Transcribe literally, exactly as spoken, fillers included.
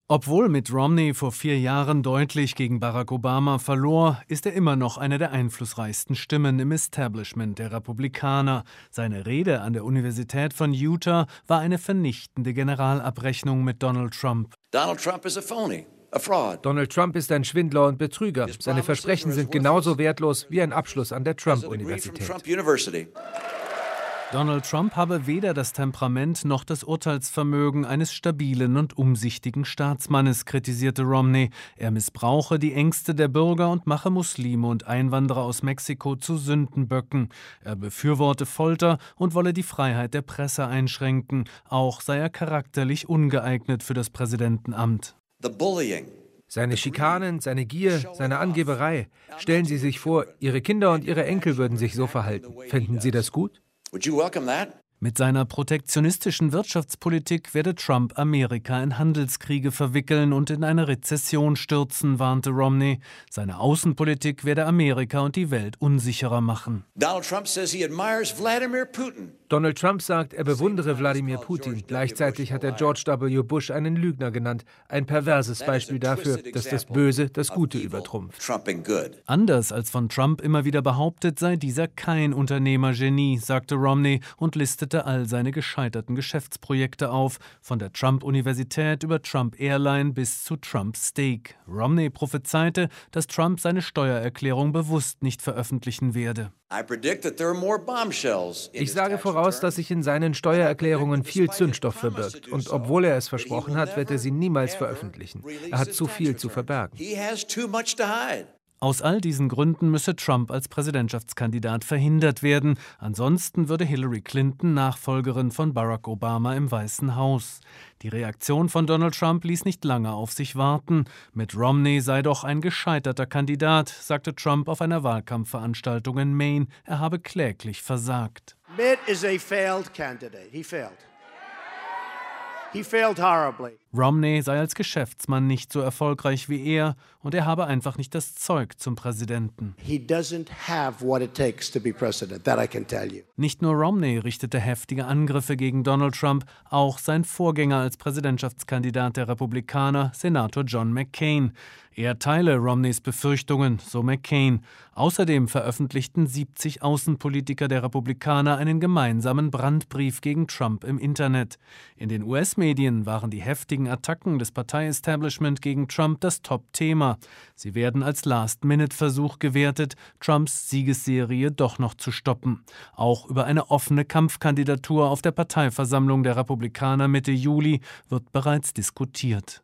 Obwohl Mitt Romney vor vier Jahren deutlich gegen Barack Obama verlor, ist er immer noch eine der einflussreichsten Stimmen im Establishment der Republikaner. Seine Rede an der Universität von Utah war eine vernichtende Generalabrechnung mit Donald Trump. Donald Trump is a phony. Donald Trump ist ein Schwindler und Betrüger. Seine Versprechen sind genauso wertlos wie ein Abschluss an der Trump-Universität. Donald Trump habe weder das Temperament noch das Urteilsvermögen eines stabilen und umsichtigen Staatsmannes, kritisierte Romney. Er missbrauche die Ängste der Bürger und mache Muslime und Einwanderer aus Mexiko zu Sündenböcken. Er befürworte Folter und wolle die Freiheit der Presse einschränken. Auch sei er charakterlich ungeeignet für das Präsidentenamt. Seine Schikanen, seine Gier, seine Angeberei. Stellen Sie sich vor, Ihre Kinder und Ihre Enkel würden sich so verhalten. Fänden Sie das gut? Mit seiner protektionistischen Wirtschaftspolitik werde Trump Amerika in Handelskriege verwickeln und in eine Rezession stürzen, warnte Romney. Seine Außenpolitik werde Amerika und die Welt unsicherer machen. Donald Trump says he admires Vladimir Putin. Donald Trump sagt, er bewundere Wladimir Putin. Gleichzeitig hat er George W. Bush einen Lügner genannt. Ein perverses Beispiel dafür, dass das Böse das Gute übertrumpft. Anders als von Trump immer wieder behauptet, sei dieser kein Unternehmergenie, sagte Romney und listete all seine gescheiterten Geschäftsprojekte auf, von der Trump-Universität über Trump Airline bis zu Trump Steak. Romney prophezeite, dass Trump seine Steuererklärung bewusst nicht veröffentlichen werde. Ich sage voraus, dass sich in seinen Steuererklärungen viel Zündstoff verbirgt. Und obwohl er es versprochen hat, wird er sie niemals veröffentlichen. Er hat zu viel zu verbergen. Aus all diesen Gründen müsse Trump als Präsidentschaftskandidat verhindert werden. Ansonsten würde Hillary Clinton Nachfolgerin von Barack Obama im Weißen Haus. Die Reaktion von Donald Trump ließ nicht lange auf sich warten. Mitt Romney sei doch ein gescheiterter Kandidat, sagte Trump auf einer Wahlkampfveranstaltung in Maine. Er habe kläglich versagt. Mitt is a failed candidate. He failed. He failed horribly. Romney sei als Geschäftsmann nicht so erfolgreich wie er und er habe einfach nicht das Zeug zum Präsidenten. He doesn't have what it takes to be president, that I can tell you. Nicht nur Romney richtete heftige Angriffe gegen Donald Trump, auch sein Vorgänger als Präsidentschaftskandidat der Republikaner, Senator John McCain. Er teile Romneys Befürchtungen, so McCain. Außerdem veröffentlichten siebzig Außenpolitiker der Republikaner einen gemeinsamen Brandbrief gegen Trump im Internet. In den U S-Medien waren die heftigen Attacken des Partei-Establishment gegen Trump das Top-Thema. Sie werden als Last-Minute-Versuch gewertet, Trumps Siegesserie doch noch zu stoppen. Auch über eine offene Kampfkandidatur auf der Parteiversammlung der Republikaner Mitte Juli wird bereits diskutiert.